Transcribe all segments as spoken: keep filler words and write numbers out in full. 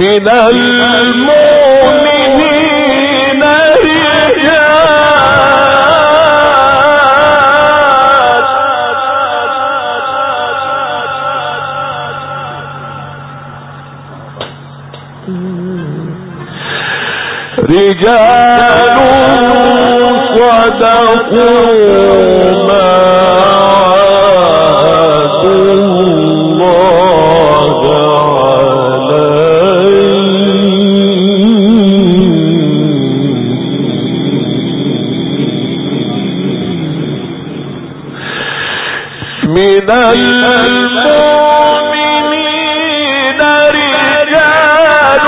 من المؤمنين رجال صدقوا ما عاهدوا الله عليه من المؤمنين رجال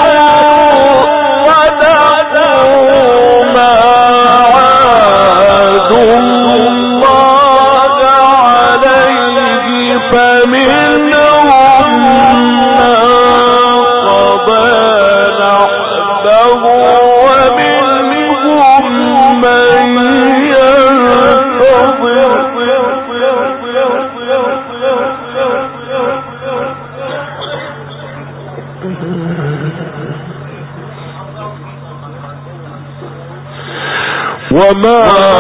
وما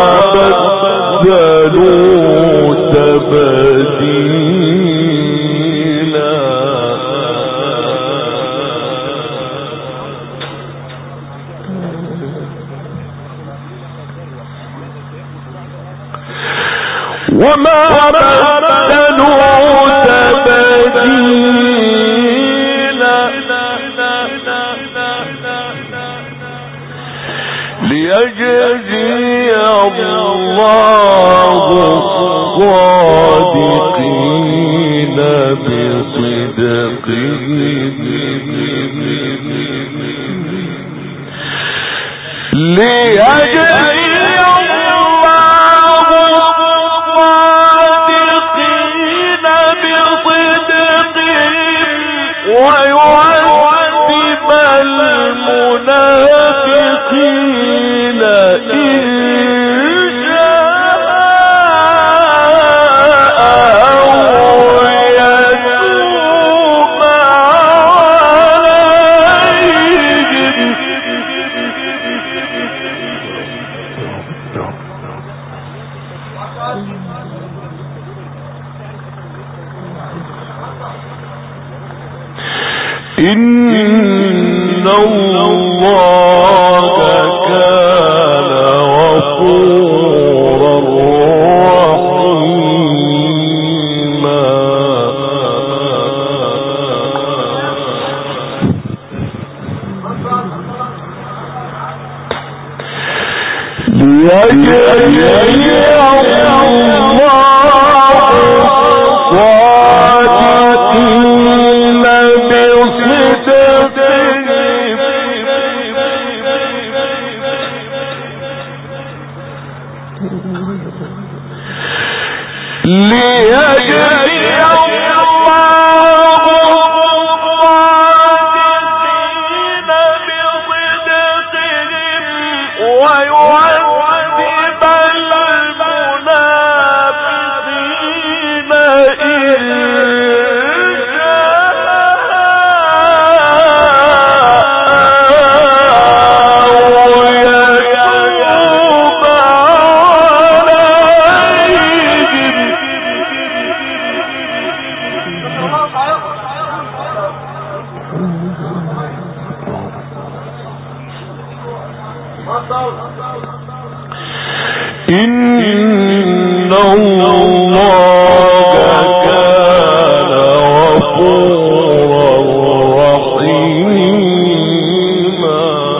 بدلوا تبديلا وما بدلوا تبديلا ليجزي الله الصادقين بصدقهم ليجزي الله الصادقين بصدقهم ويعذب المنافقين إن شاء أو يتوب عليهم إن الله كان غفورا رحيما ليجزي إن الله كان غفورا رحيما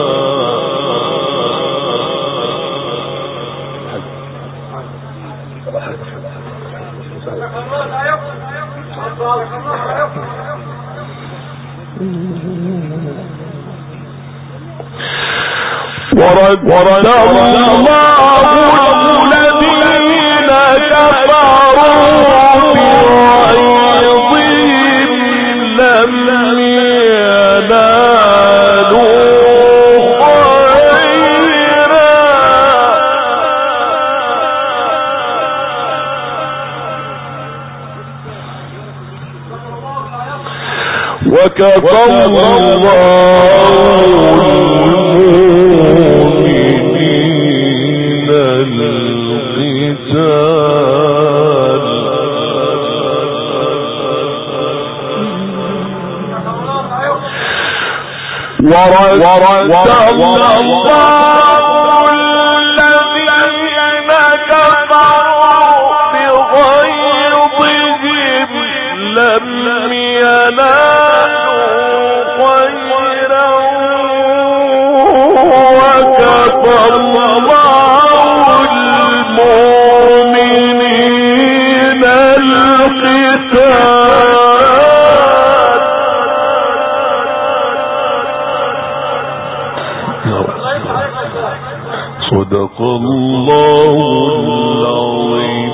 ورد الله الذين كفروا بغيظهم لم ينالوا خيرا وكفى الله ورد الله الذين كفروا بغيظهم لم ينالوا خيرا وكفى الله المؤمنين القتال. صدق الله العظيم.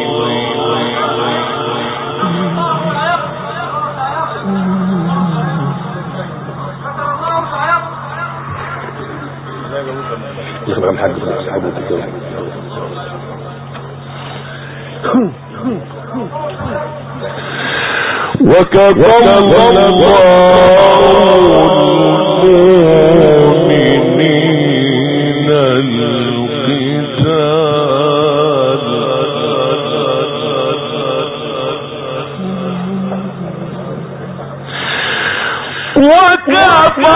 وكفى الله المؤمنين القتال. وكفى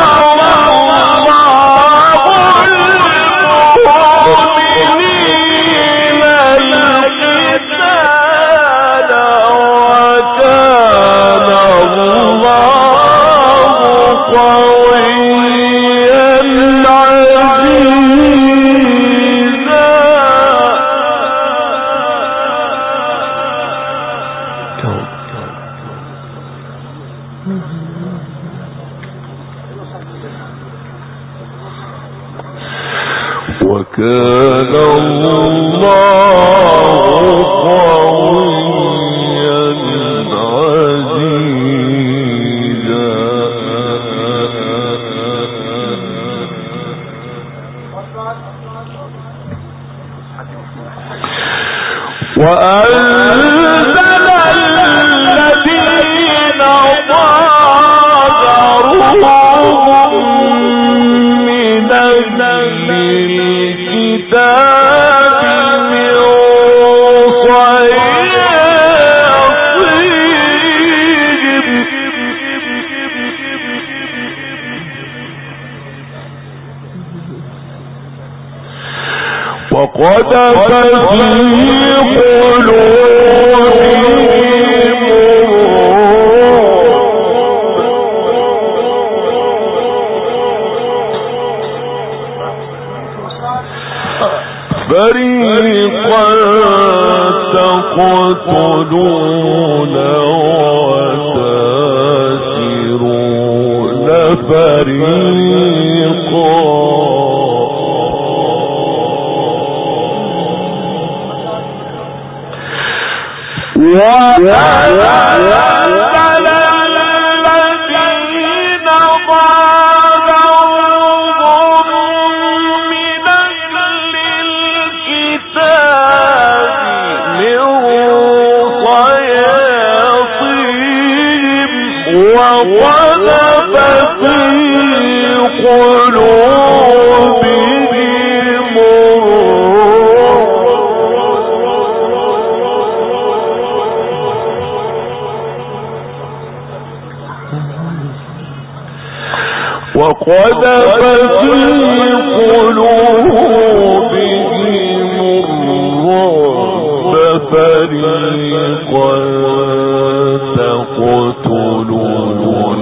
وكان الله قويا عزيزا. وأنزل الذين ظاهروهم من أهل الكتاب من صياصيهم وقذف في قلوبهم فريقا تقتلون وتأسرون فريقا وأنزل الذين ظاهروهم من أهل الكتاب من صياصيهم وقذف في قلوبهم وقذف في قلوبهم الرعب فريقا تقتلون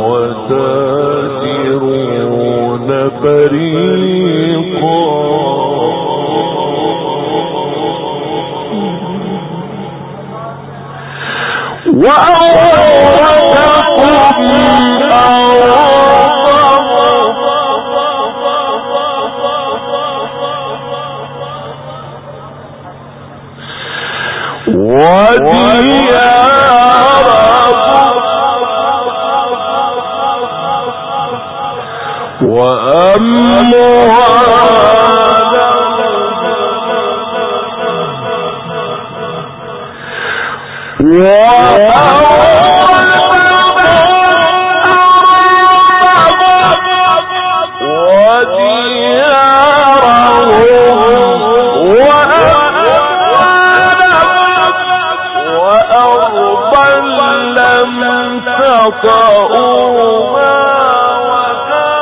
وتأسرون فريقا وأورثكم وديارهم وأرضا لم تطئوها وكان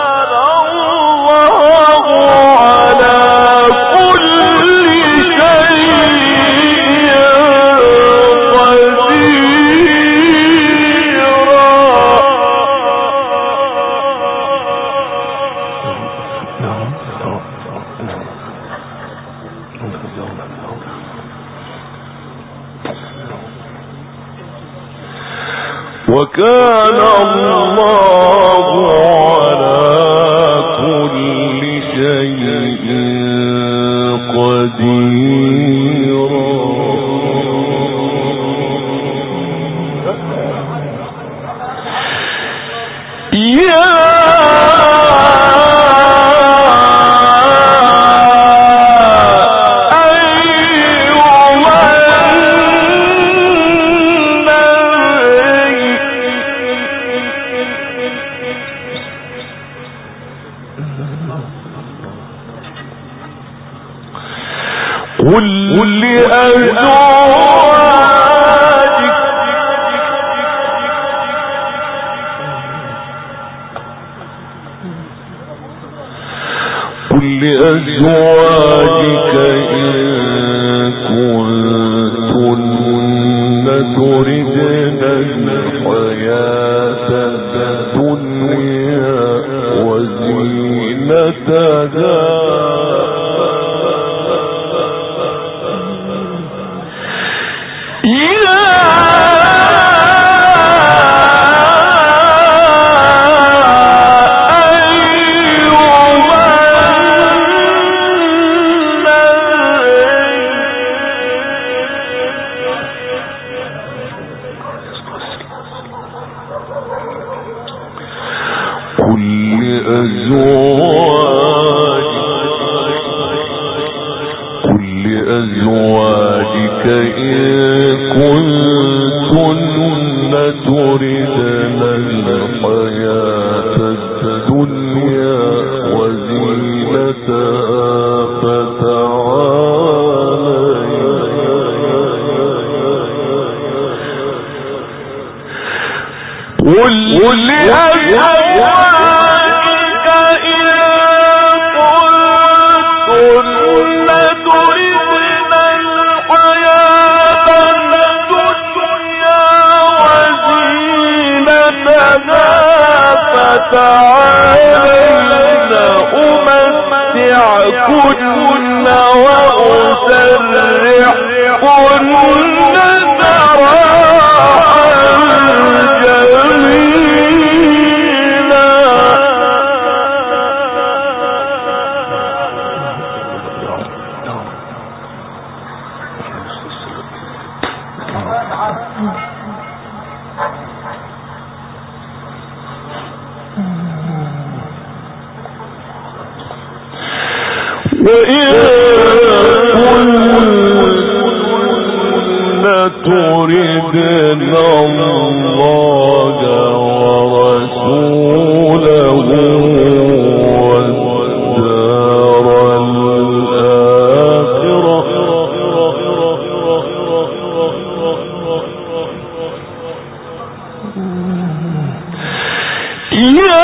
وكان الله على كل شيء قديرا. يا قل لأزواجك قل لأزواجك إن كنتن تردن الحياة الدنيا وزينتها تردن الله ورسوله والدار الآخرة يا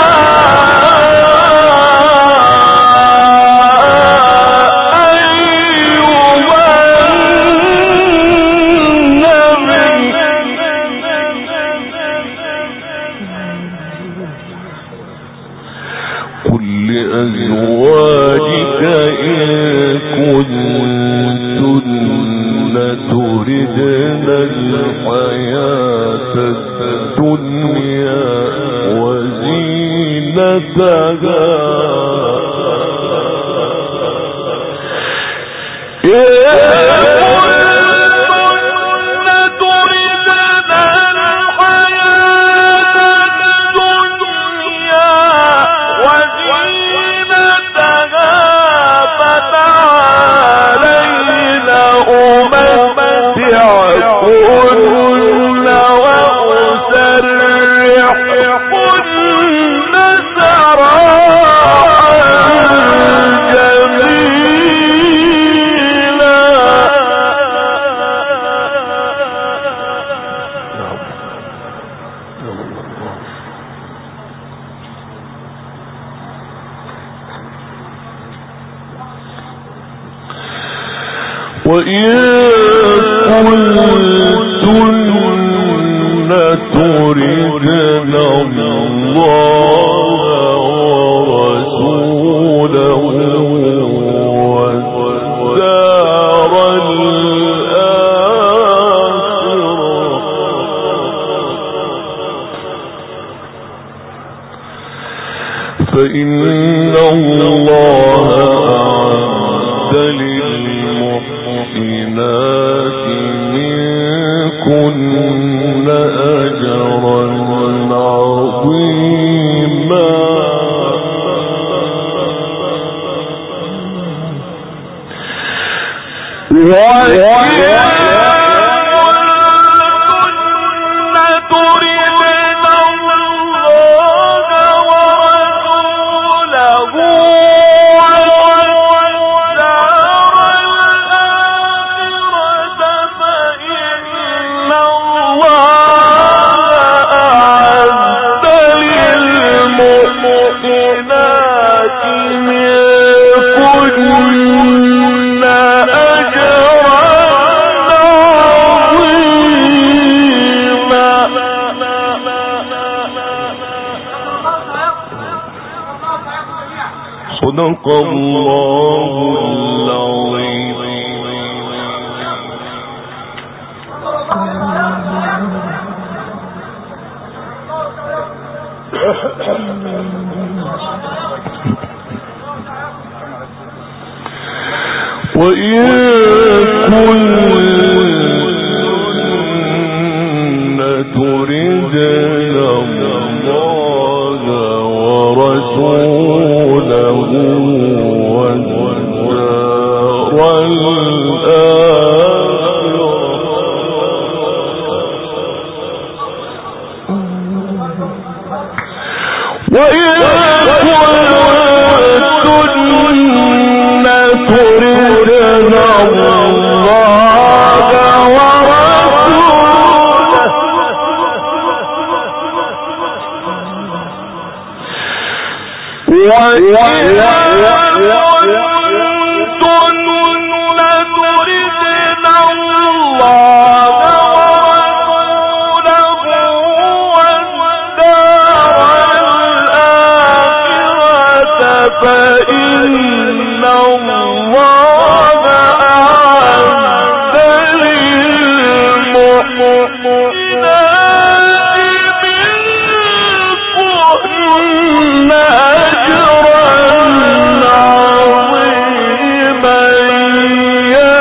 وإن كنتن تردن الله ورسوله والدار الآخرة فإن الله أعد للمحسنات منكن أجرا عظيما. صدق الله العظيم. وإن كن تردن الله ورسوله والدار الآخرة وإن تردن الله ورسوله فإن الله أعد للمحسنات منكن أجرا عظيما. يا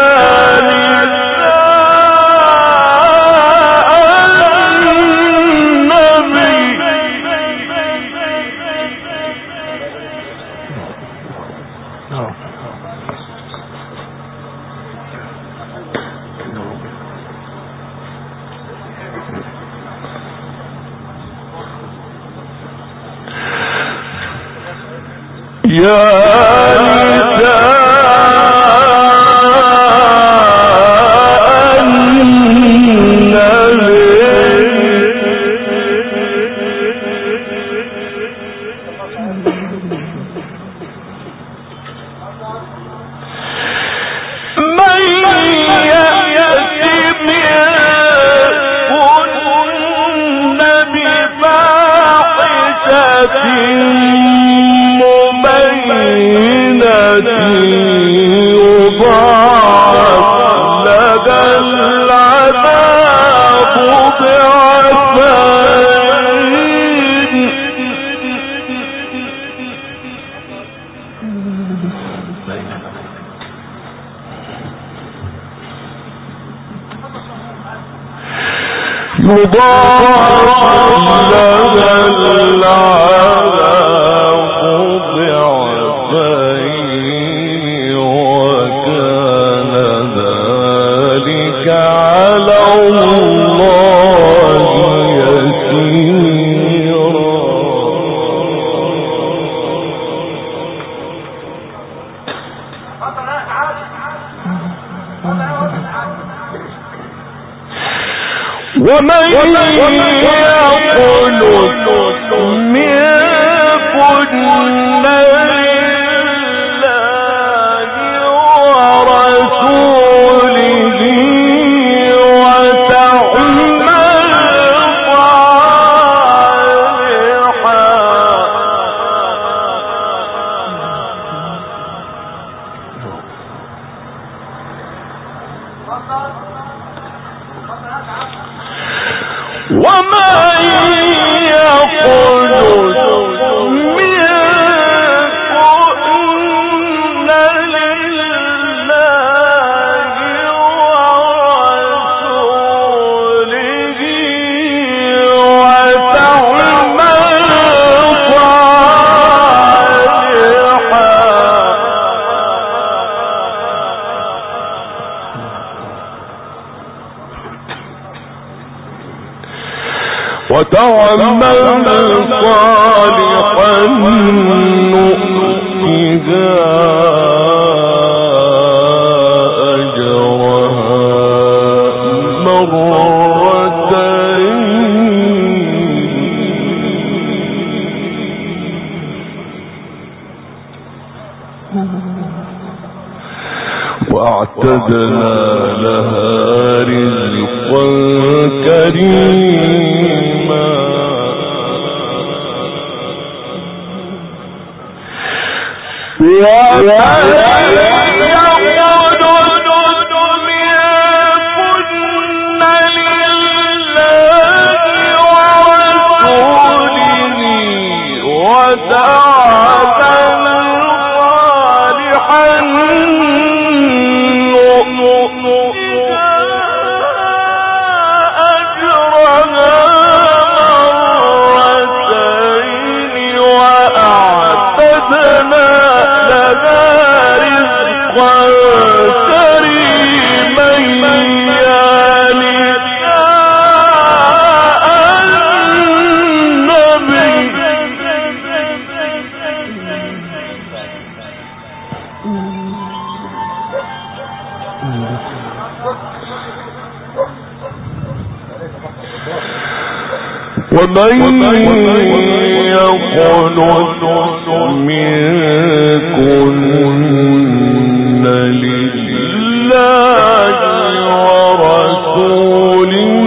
يضاعف لها العذاب ضعفين وكان ذلك على الله يسيرا. ومن يقنت منكن لله ورسوله وتعمل صالحا ومن يقنت تعمل صالحا نؤتها أجرها مرتين وأعتدنا لها رزقا كريما ومن يقنت منكن لله ورسوله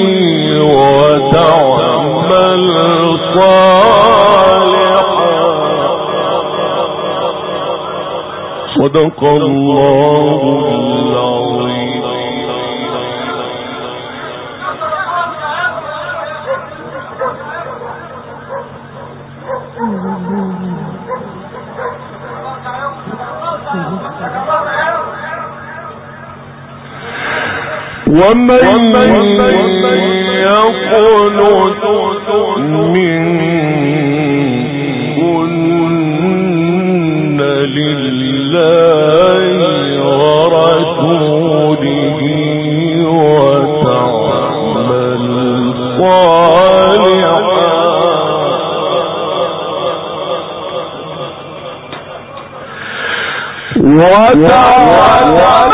وتعمل صالحا صدق الله العظيم. ومن يقنت منكن لله ورسوله وتعمل صالحا وتعمل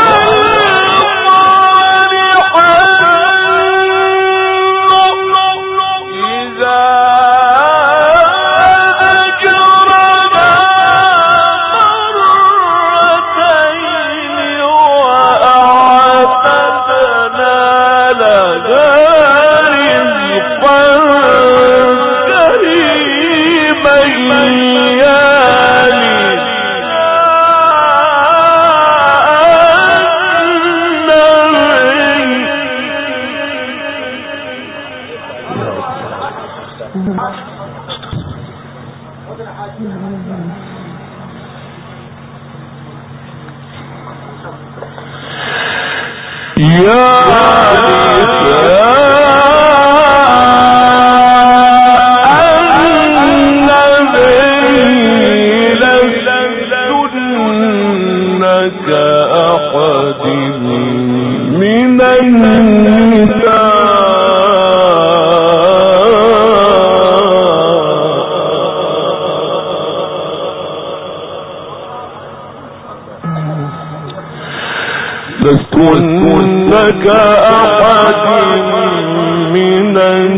لستن كأحد من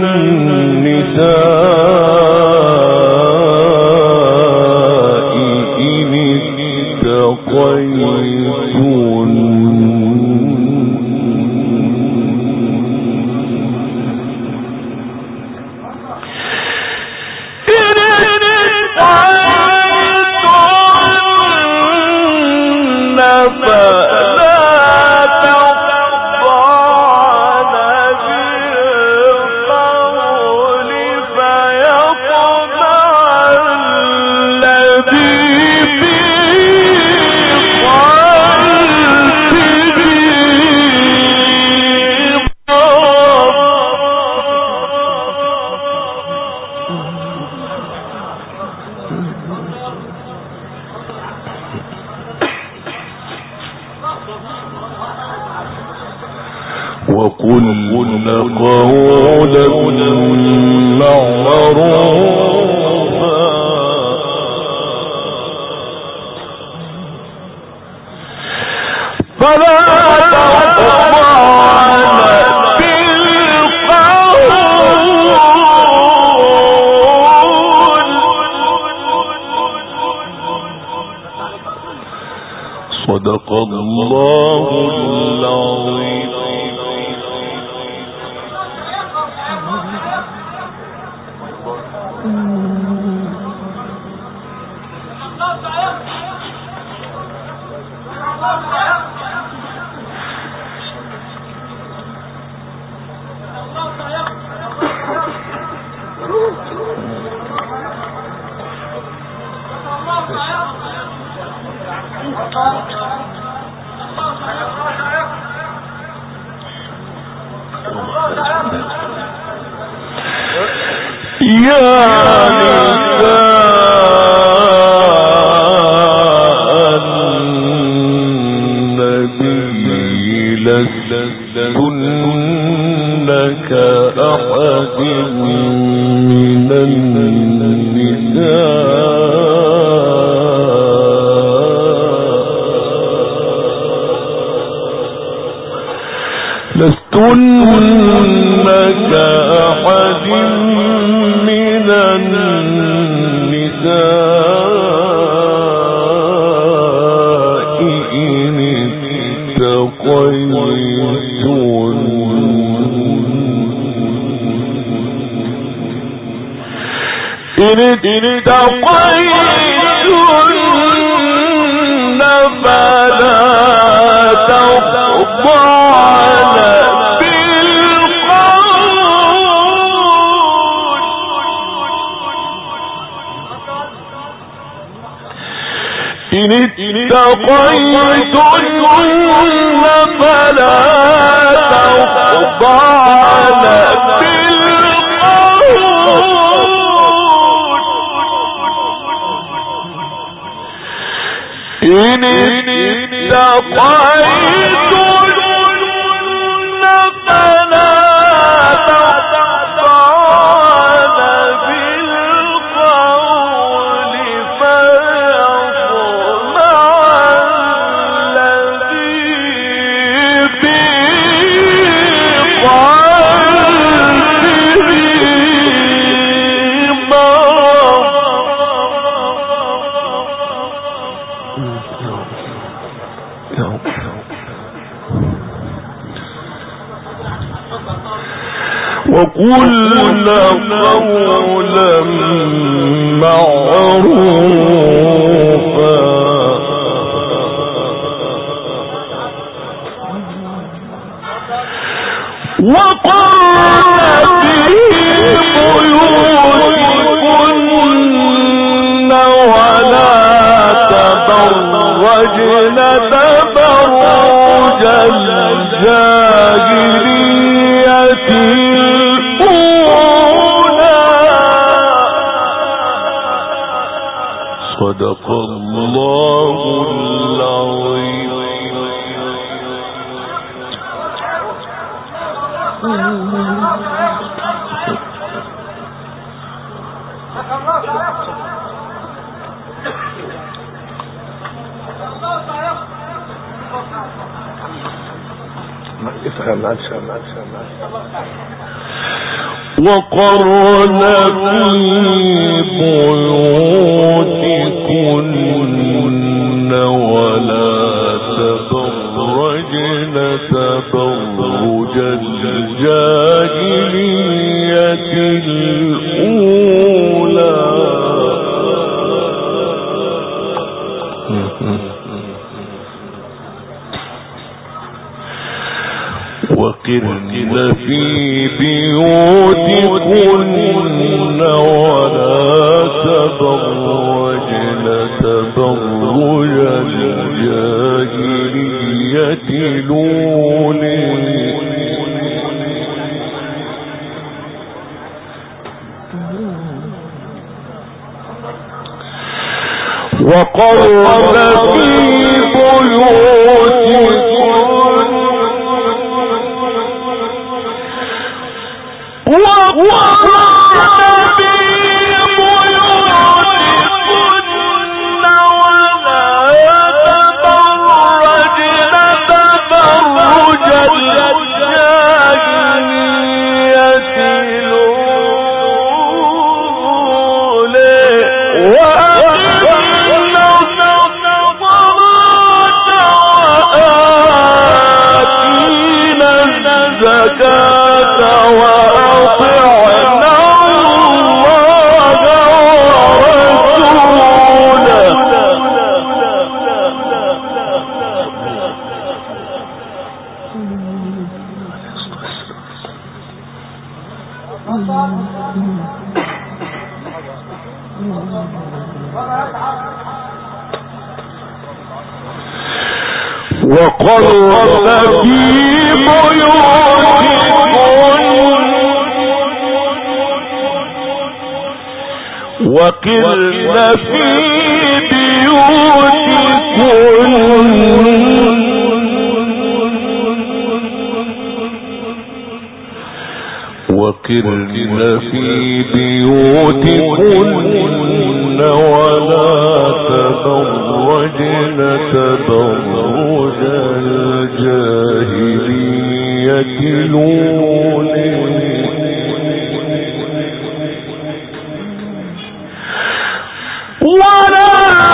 النساء إن اتقيتن فلا تخضعن بالقول وقلن قولا معروفا فلا صدق الله العظيم. يا نساء النبي لستن كأحد من النساء لستن كأحد من النساء إن اتقيتن إن اتقيتن فلا تخضعن إن اتقيتن فلا تخضعن بالقول إن اتقيتن فلا تخضعن بالقول وقلن قولا معروفا وقرن في بيوتكن ولا تبرجن تبرج الجاهلية صدق الله العظيم. وقرن في بيوتكن ولا تبرجن تبرج الجاهلية الأولى وقرن في بيوتكن ولا تبرجن تبرج الجاهلية الأولى وقرن في بيوتكن وقرن في بيوتكن وقرن في بيوتكن وقرن في بيوتكن ولا تبرجن تبرج الجاهلية الأولى ولا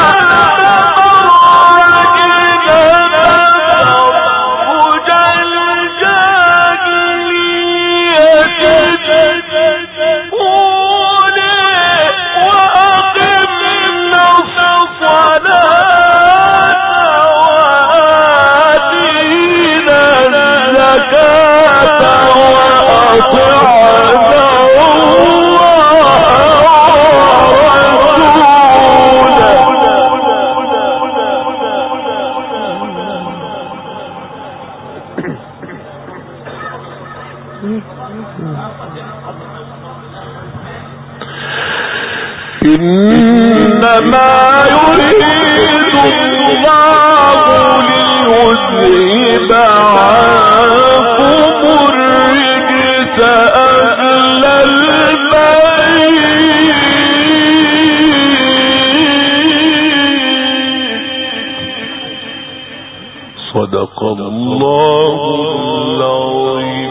إنما يريد الله ليذهب عنكم الرجس أهل البيت صدق الله العظيم.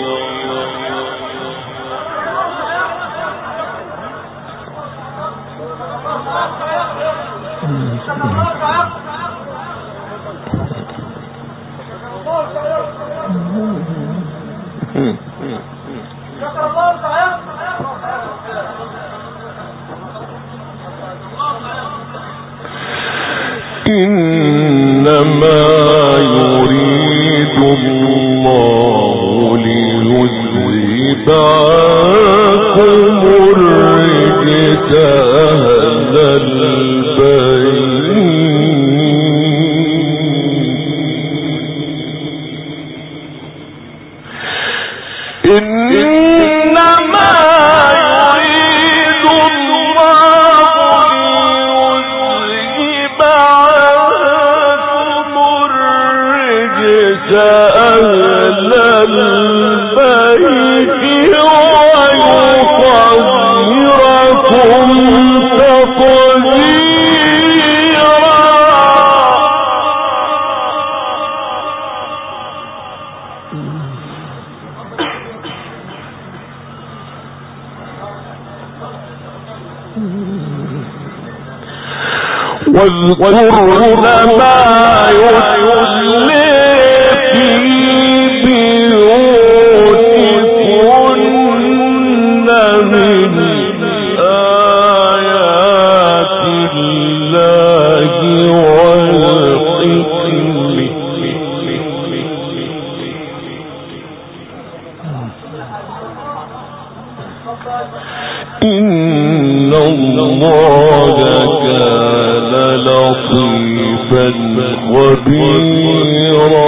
إنما يريد الله ليذهب عنكم الرجس أهل البيت إنما يريد الله ليذهب عنكم الرجس أهل البيت ويطهركم تطهيرا. واذكرن ما يتلى في بيوتكن من آيات الله والحكمة إن الله كان لطيفا خبيرا.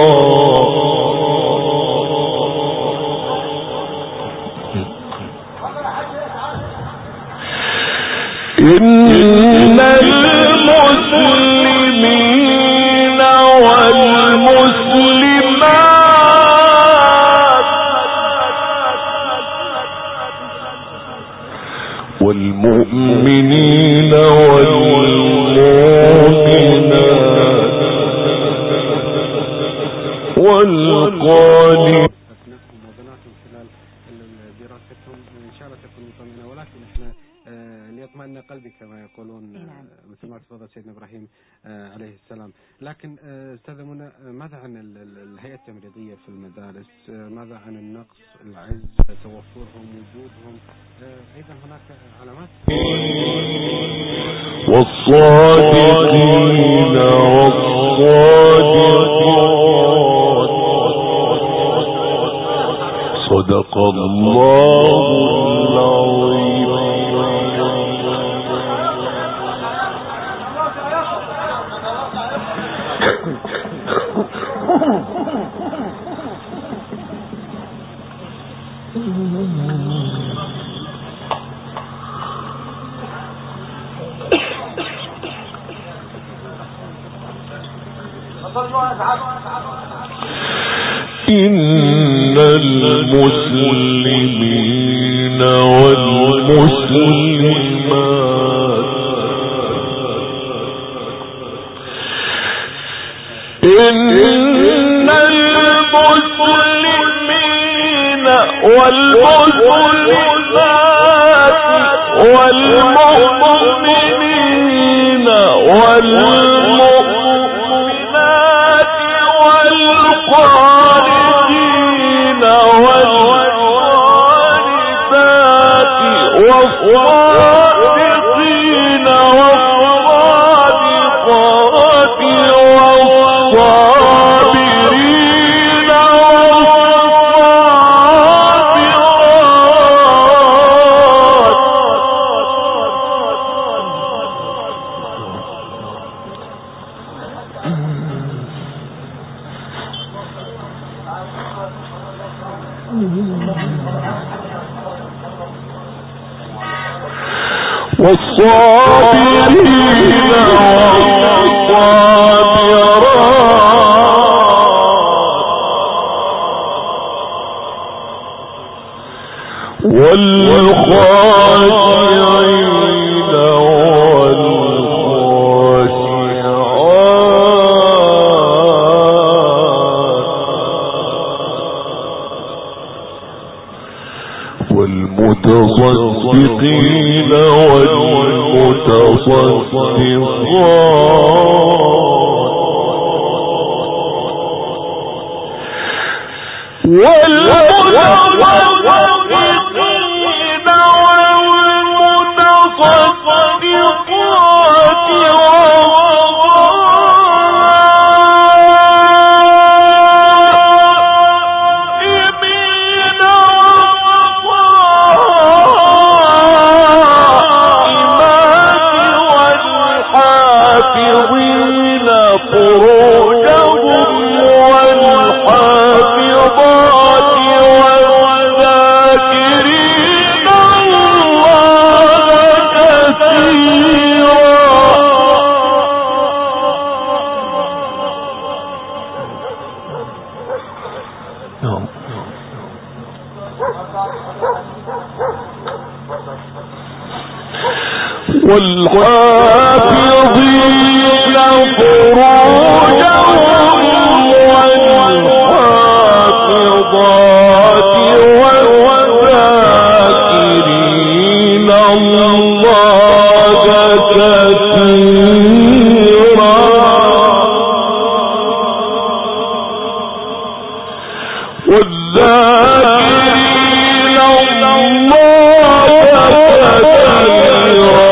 إن المسلمين والمسلمات مثل ما تفضل سيدنا إبراهيم عليه السلام. لكن أستاذ منى، ماذا عن الهيئة التمريضية في المدارس؟ ماذا عن النقص، العز، توفرهم، وجودهم؟ أيضا هناك علامات. والصادقين والصادقات صدق الله العظيم. إن المسلمين والمسلمات إن المسلمين والمسلمات والمؤمنين والمؤمنات والقانتين والقانتات والصادقين والصادقات والصابرين والصابرين والخاشعين والمتصدقين والحافظين فروجهم والحافظات والذاكرين الله كثيرا والذاكرين الله كثيرا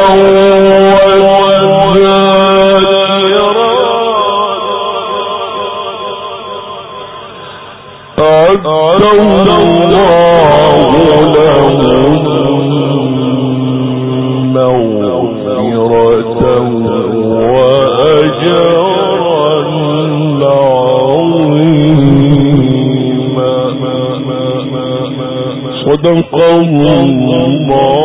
صدق الله